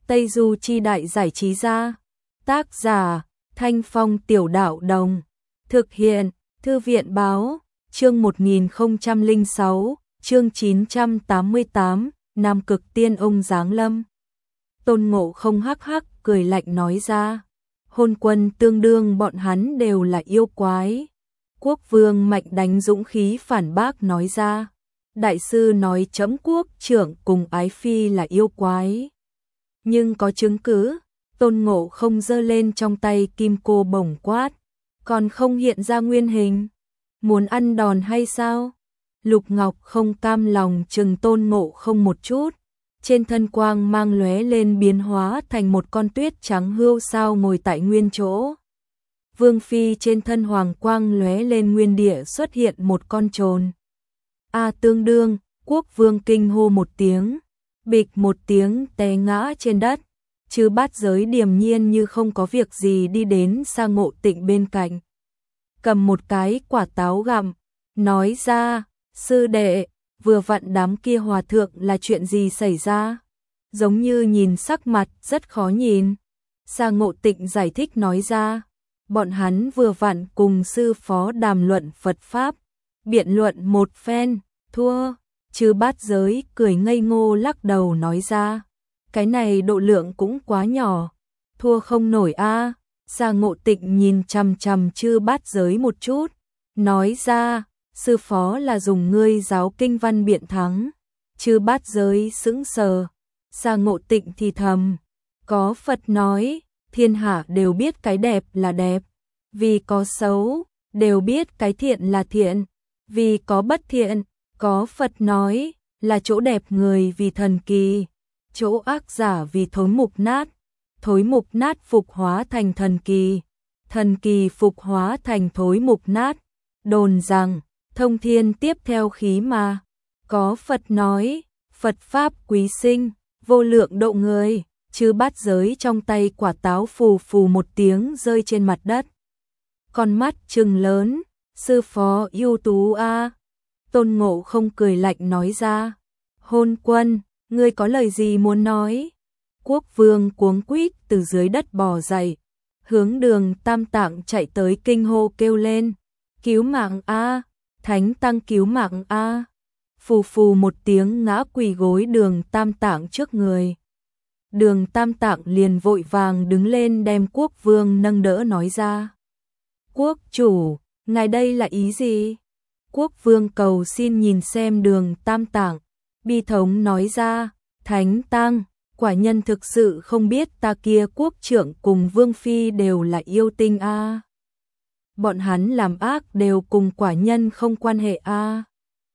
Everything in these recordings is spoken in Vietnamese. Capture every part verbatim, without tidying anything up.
Tây Du Chi Đại Giải Trí Gia. Tác giả Thanh Phong Tiểu Đạo Đồng. Thực hiện Thư viện Báo. Chương một nghìn không trăm lẻ sáu, chương chín trăm tám mươi tám, Nam Cực Tiên Ông giáng lâm. Tôn Ngộ Không hắc hắc cười lạnh nói ra, Hôn Quân tương đương bọn hắn đều là yêu quái. Quốc Vương Mạnh đánh dũng khí phản bác nói ra, đại sư nói chấm quốc trưởng cùng ái phi là yêu quái. Nhưng có chứng cứ. Tôn Ngộ Không giơ lên trong tay kim cô bổng quát, còn không hiện ra nguyên hình, muốn ăn đòn hay sao? Lục Ngọc không cam lòng chừng Tôn Ngộ Không một chút, trên thân quang mang lóe lên biến hóa thành một con tuyết trắng hươu sao ngồi tại nguyên chỗ. Vương phi trên thân hoàng quang lóe lên nguyên địa xuất hiện một con trồn. A tương đương, Quốc Vương kinh hô một tiếng, bịch một tiếng té ngã trên đất. Chứ Bát Giới điềm nhiên như không có việc gì đi đến Sa Ngộ Tịnh bên cạnh, cầm một cái quả táo gặm, nói ra, sư đệ, vừa vặn đám kia hòa thượng là chuyện gì xảy ra? Giống như nhìn sắc mặt rất khó nhìn. Sa Ngộ Tịnh giải thích nói ra, bọn hắn vừa vặn cùng sư phó đàm luận Phật Pháp, biện luận một phen, thua. Chứ Bát Giới cười ngây ngô lắc đầu nói ra, cái này độ lượng cũng quá nhỏ, thua không nổi a. À. Sa Ngộ Tịnh nhìn chằm chằm Chư Bát Giới một chút, nói ra, sư phó là dùng ngươi giáo kinh văn biện thắng. Chư Bát Giới sững sờ. Sa Ngộ Tịnh thì thầm, có Phật nói, thiên hạ đều biết cái đẹp là đẹp, vì có xấu, đều biết cái thiện là thiện, vì có bất thiện, có Phật nói, là chỗ đẹp người vì thần kỳ, chỗ ác giả vì thối mục nát, thối mục nát phục hóa thành thần kỳ, thần kỳ phục hóa thành thối mục nát. Đồn rằng, thông thiên tiếp theo khí mà, có Phật nói, Phật Pháp quý sinh, vô lượng độ người. Chứ Bát Giới trong tay quả táo phù phù một tiếng rơi trên mặt đất. Con mắt trừng lớn, sư phó ưu tú a. Tôn Ngộ Không cười lạnh nói ra, Hôn Quân, ngươi có lời gì muốn nói? Quốc Vương cuống quýt từ dưới đất bò dậy, hướng Đường Tam Tạng chạy tới kinh hô kêu lên, cứu mạng a, Thánh Tăng cứu mạng a. Phù phù một tiếng ngã quỳ gối Đường Tam Tạng trước người. Đường Tam Tạng liền vội vàng đứng lên đem Quốc Vương nâng đỡ nói ra, Quốc chủ, ngài đây là ý gì? Quốc Vương cầu xin nhìn xem Đường Tam Tạng, bi thống nói ra, Thánh Tăng, quả nhân thực sự không biết ta kia quốc trưởng cùng Vương Phi đều là yêu tinh a. À. Bọn hắn làm ác đều cùng quả nhân không quan hệ a. À.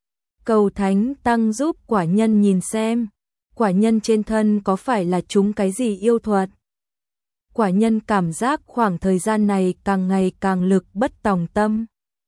Cầu Thánh Tăng giúp quả nhân nhìn xem, quả nhân trên thân có phải là chúng cái gì yêu thuật? Quả nhân cảm giác khoảng thời gian này càng ngày càng lực bất tòng tâm.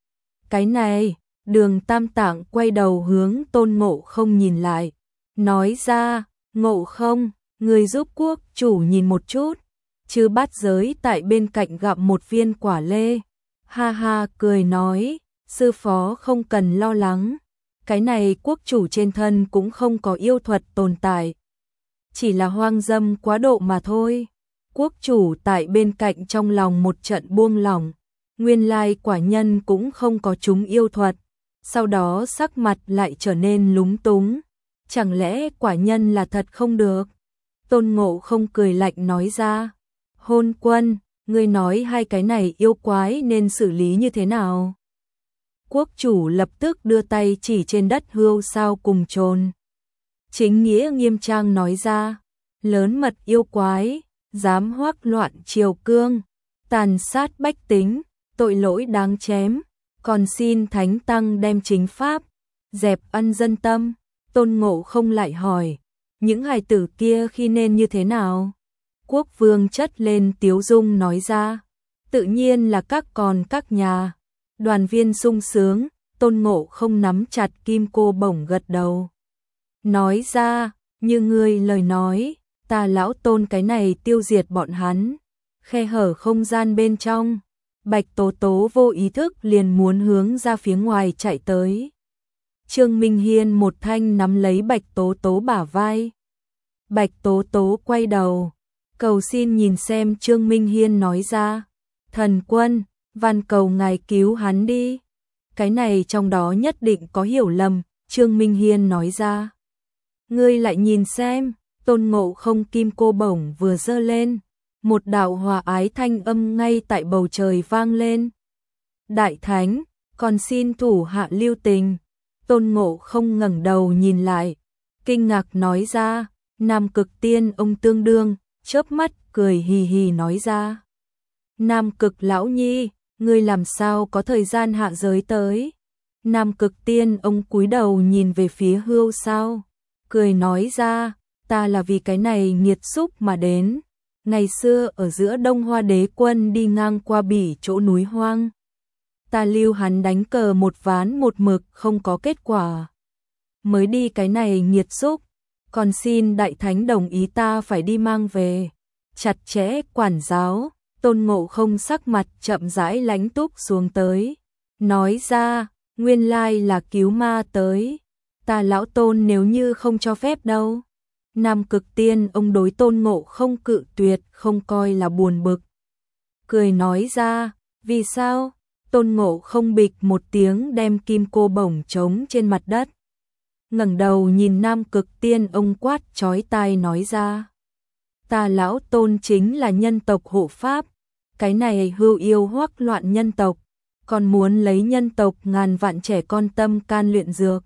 Cái này, Đường Tam Tạng quay đầu hướng Tôn Ngộ Không nhìn lại, nói ra, Ngộ Không, người giúp quốc chủ nhìn một chút. Chứ Bát Giới tại bên cạnh gặm một viên quả lê, ha ha cười nói, sư phó không cần lo lắng, cái này quốc chủ trên thân cũng không có yêu thuật tồn tại, chỉ là hoang dâm quá độ mà thôi. Quốc chủ tại bên cạnh trong lòng một trận buông lỏng, nguyên lai quả nhân cũng không có chúng yêu thuật. Sau đó sắc mặt lại trở nên lúng túng, chẳng lẽ quả nhân là thật không được? Tôn Ngộ Không cười lạnh nói ra, Hôn Quân, ngươi nói hai cái này yêu quái nên xử lý như thế nào? Quốc chủ lập tức đưa tay chỉ trên đất hươu sao cùng trồn. Chính nghĩa nghiêm trang nói ra, lớn mật yêu quái, dám hoắc loạn triều cương, tàn sát bách tính, tội lỗi đáng chém. Còn xin Thánh Tăng đem chính pháp, dẹp ân dân tâm. Tôn Ngộ Không lại hỏi, những hài tử kia khi nên như thế nào? Quốc Vương chất lên tiếu dung nói ra, tự nhiên là các con các nhà. Đoàn viên sung sướng, Tôn Ngộ Không nắm chặt kim cô bổng gật đầu. Nói ra, như ngươi lời nói, ta lão Tôn cái này tiêu diệt bọn hắn. Khe hở không gian bên trong, Bạch Tố Tố vô ý thức liền muốn hướng ra phía ngoài chạy tới. Trương Minh Hiên một thanh nắm lấy Bạch Tố Tố bả vai. Bạch Tố Tố quay đầu, cầu xin nhìn xem Trương Minh Hiên nói ra. Thần quân, van cầu ngài cứu hắn đi. Cái này trong đó nhất định có hiểu lầm, Trương Minh Hiên nói ra. Ngươi lại nhìn xem, Tôn Ngộ Không kim cô bổng vừa giơ lên, một đạo hòa ái thanh âm ngay tại bầu trời vang lên. Đại Thánh, còn xin thủ hạ lưu tình. Tôn Ngộ Không ngẩng đầu nhìn lại, kinh ngạc nói ra. Nam Cực Tiên ông tương đương, chớp mắt cười hì hì nói ra. Nam Cực lão nhi, ngươi làm sao có thời gian hạ giới tới? Nam Cực Tiên ông cúi đầu nhìn về phía Hưu Sao, cười nói ra, ta là vì cái này nghiệt xúc mà đến. Ngày xưa ở giữa Đông Hoa Đế Quân đi ngang qua bỉ chỗ núi hoang, ta lưu hắn đánh cờ một ván một mực không có kết quả, mới đi cái này nghiệt xúc, còn xin Đại Thánh đồng ý ta phải đi mang về. Chặt chẽ quản giáo. Tôn Ngộ Không sắc mặt chậm rãi lãnh túc xuống tới, nói ra, nguyên lai là cứu ma tới, ta lão Tôn nếu như không cho phép đâu. Nam Cực Tiên ông đối Tôn Ngộ Không cự tuyệt không coi là buồn bực, cười nói ra, vì sao? Tôn Ngộ Không bịch một tiếng đem kim cô bổng trống trên mặt đất, ngẩng đầu nhìn Nam Cực Tiên ông quát chói tai nói ra. Ta lão Tôn chính là nhân tộc hộ pháp, cái này hưu yêu hoắc loạn nhân tộc, còn muốn lấy nhân tộc ngàn vạn trẻ con tâm can luyện dược.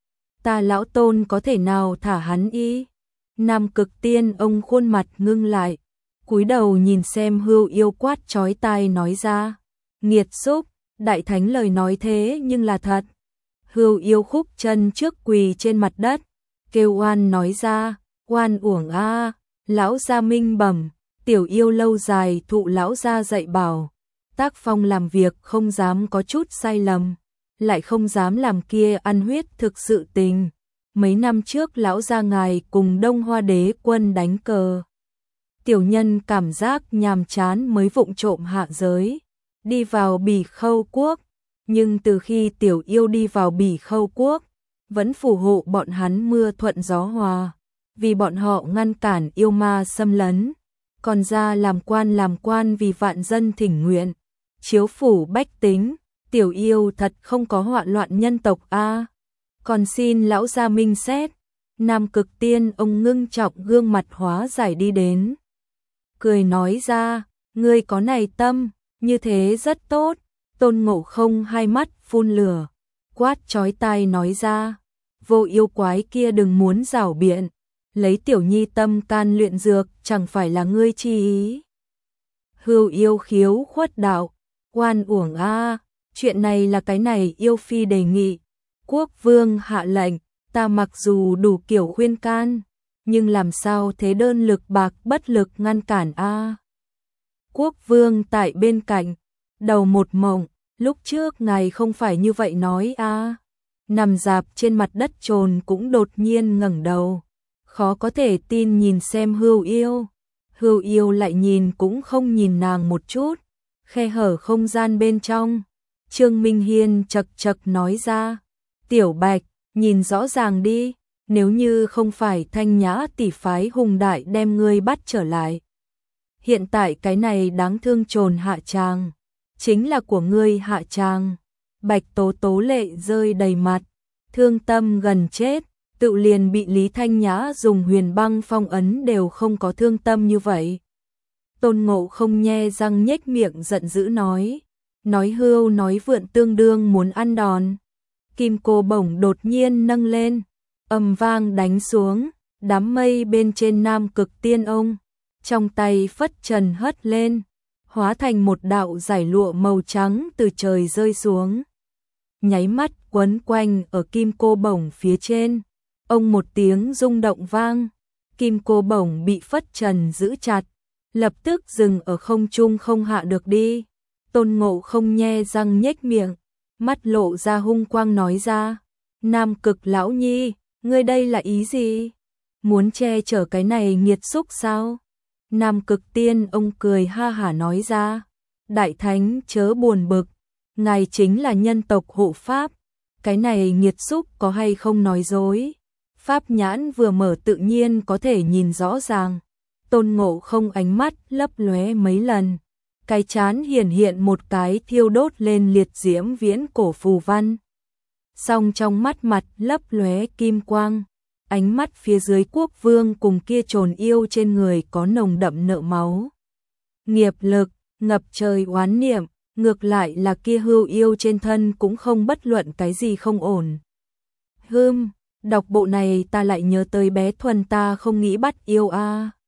Ta lão Tôn có thể nào thả hắn y? Nam Cực Tiên ông khuôn mặt ngưng lại, cúi đầu nhìn xem hưu yêu quát chói tai nói ra. Nghiệt xúc, Đại Thánh lời nói thế nhưng là thật. Hưu yêu khúc chân trước quỳ trên mặt đất, kêu oan nói ra, oan uổng a. Lão gia minh bẩm, tiểu yêu lâu dài thụ lão gia dạy bảo, tác phong làm việc không dám có chút sai lầm, lại không dám làm kia ăn huyết thực sự tình. Mấy năm trước lão gia ngài cùng Đông Hoa Đế Quân đánh cờ, tiểu nhân cảm giác nhàm chán mới vụng trộm hạ giới, đi vào Bỉ Khâu quốc, nhưng từ khi tiểu yêu đi vào Bỉ Khâu quốc, vẫn phù hộ bọn hắn mưa thuận gió hòa. Vì bọn họ ngăn cản yêu ma xâm lấn, còn ra làm quan làm quan vì vạn dân thỉnh nguyện, chiếu phủ bách tính, tiểu yêu thật không có họa loạn nhân tộc a. Còn xin lão gia minh xét. Nam Cực Tiên ông ngưng trọng gương mặt hóa giải đi đến, cười nói ra, ngươi có này tâm, như thế rất tốt. Tôn Ngộ Không hai mắt phun lửa, quát chói tai nói ra, vô yêu quái kia đừng muốn giảo biện. Lấy tiểu nhi tâm can luyện dược chẳng phải là ngươi chi ý. Hưu yêu khiếu khuất đạo, oan uổng a, chuyện này là cái này yêu phi đề nghị. Quốc vương hạ lệnh, ta mặc dù đủ kiểu khuyên can, nhưng làm sao thế đơn lực bạc bất lực ngăn cản a. Quốc vương tại bên cạnh, đầu một mộng, lúc trước ngài không phải như vậy nói a. Nằm dạp trên mặt đất trồn cũng đột nhiên ngẩng đầu, khó có thể tin nhìn xem Hưu yêu. Hưu yêu lại nhìn cũng không nhìn nàng một chút, khe hở không gian bên trong. Trương Minh Hiên chật chật nói ra, Tiểu Bạch, nhìn rõ ràng đi, nếu như không phải Thanh Nhã tỷ phái hùng đại đem ngươi bắt trở lại, hiện tại cái này đáng thương trồn hạ tràng, chính là của ngươi hạ tràng. Bạch Tố Tố lệ rơi đầy mặt, thương tâm gần chết, tự liền bị Lý Thanh Nhã dùng huyền băng phong ấn đều không có thương tâm như vậy. Tôn Ngộ Không nhe răng nhếch miệng giận dữ nói, nói hưu nói vượn tương đương muốn ăn đòn. Kim cô bổng đột nhiên nâng lên, ầm vang đánh xuống, đám mây bên trên Nam Cực Tiên ông, trong tay phất trần hất lên, hóa thành một đạo giải lụa màu trắng từ trời rơi xuống, nháy mắt quấn quanh ở kim cô bổng phía trên. Ông một tiếng rung động vang, kim cô bổng bị phất trần giữ chặt, lập tức dừng ở không trung không hạ được đi. Tôn Ngộ Không nhe răng nhếch miệng, mắt lộ ra hung quang nói ra, Nam Cực lão nhi, ngươi đây là ý gì? Muốn che chở cái này nghiệt xúc sao? Nam Cực Tiên ông cười ha hả nói ra, Đại Thánh chớ buồn bực, ngài chính là nhân tộc hộ pháp, cái này nghiệt xúc có hay không nói dối. Pháp nhãn vừa mở tự nhiên có thể nhìn rõ ràng. Tôn Ngộ Không ánh mắt lấp lóe mấy lần. Cái chán hiển hiện một cái thiêu đốt lên liệt diễm viễn cổ phù văn. Song trong mắt mặt lấp lóe kim quang. Ánh mắt phía dưới quốc vương cùng kia trồn yêu trên người có nồng đậm nợ máu. Nghiệp lực, ngập trời oán niệm, ngược lại là kia hưu yêu trên thân cũng không bất luận cái gì không ổn. Hưm, đọc bộ này ta lại nhớ tới bé Thuần ta không nghĩ bắt yêu a.